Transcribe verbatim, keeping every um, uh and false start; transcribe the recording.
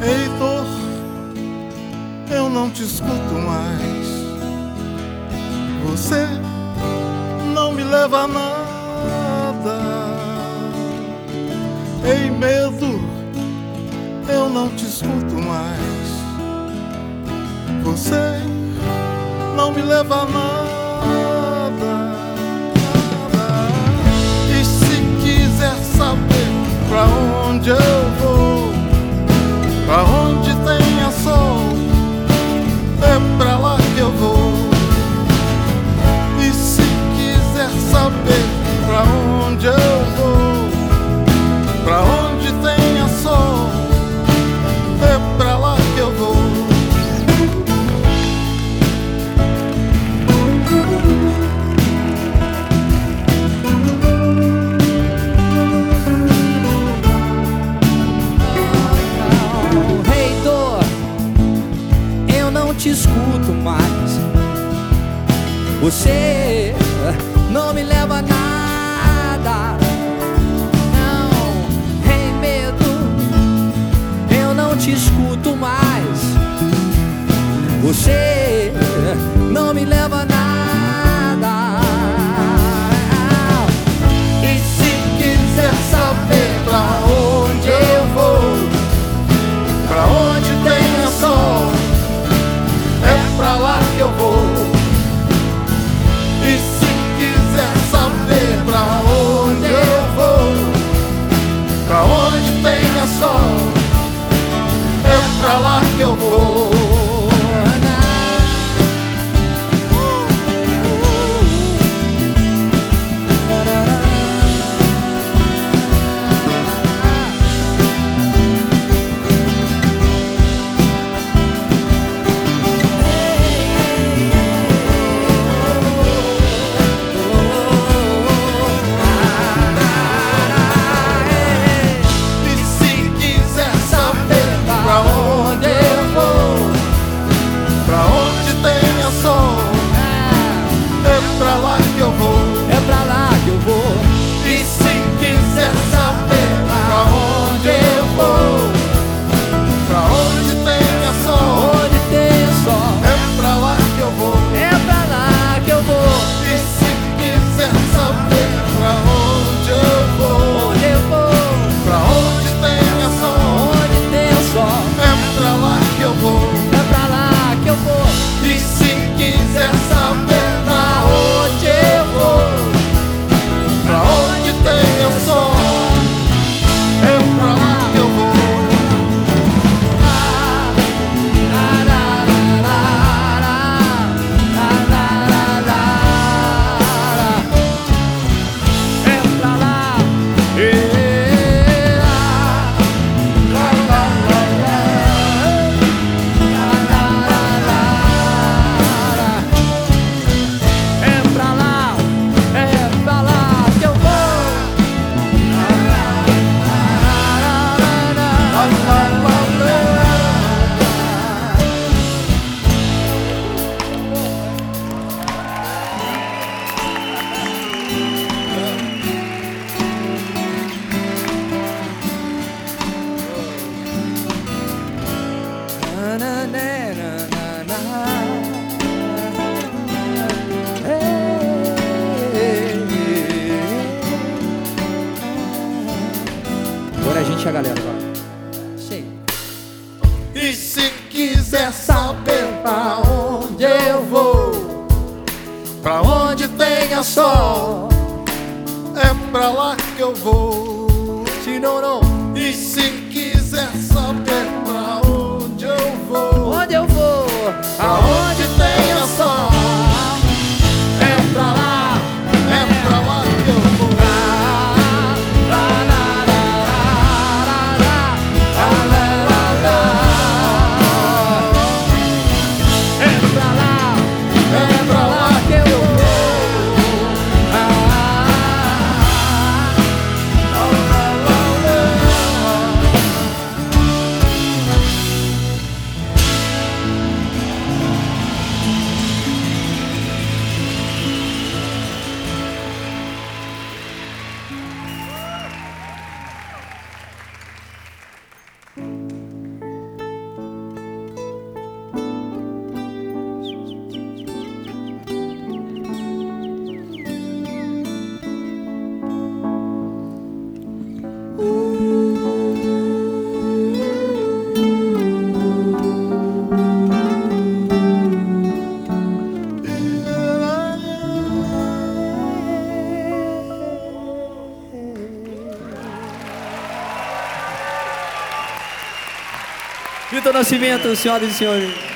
Heitor, eu não te escuto mais. Você não me leva a nada. Ei, medo, eu não te escuto mais. Você não me leva a nada, nada. E se quiser saber pra onde eu vou, pra onde tenha sol, é pra lá que eu vou. E se quiser saber pra onde eu vou, pra onde tenha sol, é pra lá que eu vou. Te escuto mais. Você não me leva a nada. Não, tem medo. Eu não te escuto mais. Você não me leva a nada. E se quiser saber pra onde eu vou, pra onde tenha sol, é pra lá que eu vou. E se quiser saber pra onde eu vou, pra onde tenha sol, é pra lá que eu vou. Agora a gente a galera agora. Chega. E se quiser saber pra onde eu vou, pra onde tenha sol, é pra lá que eu vou. Se não, não. E se quiser saber pra onde eu vou, Onde eu vou? aonde tenha sol, é pra lá, é pra lá que eu vou. Milton Nascimento, senhoras e senhores.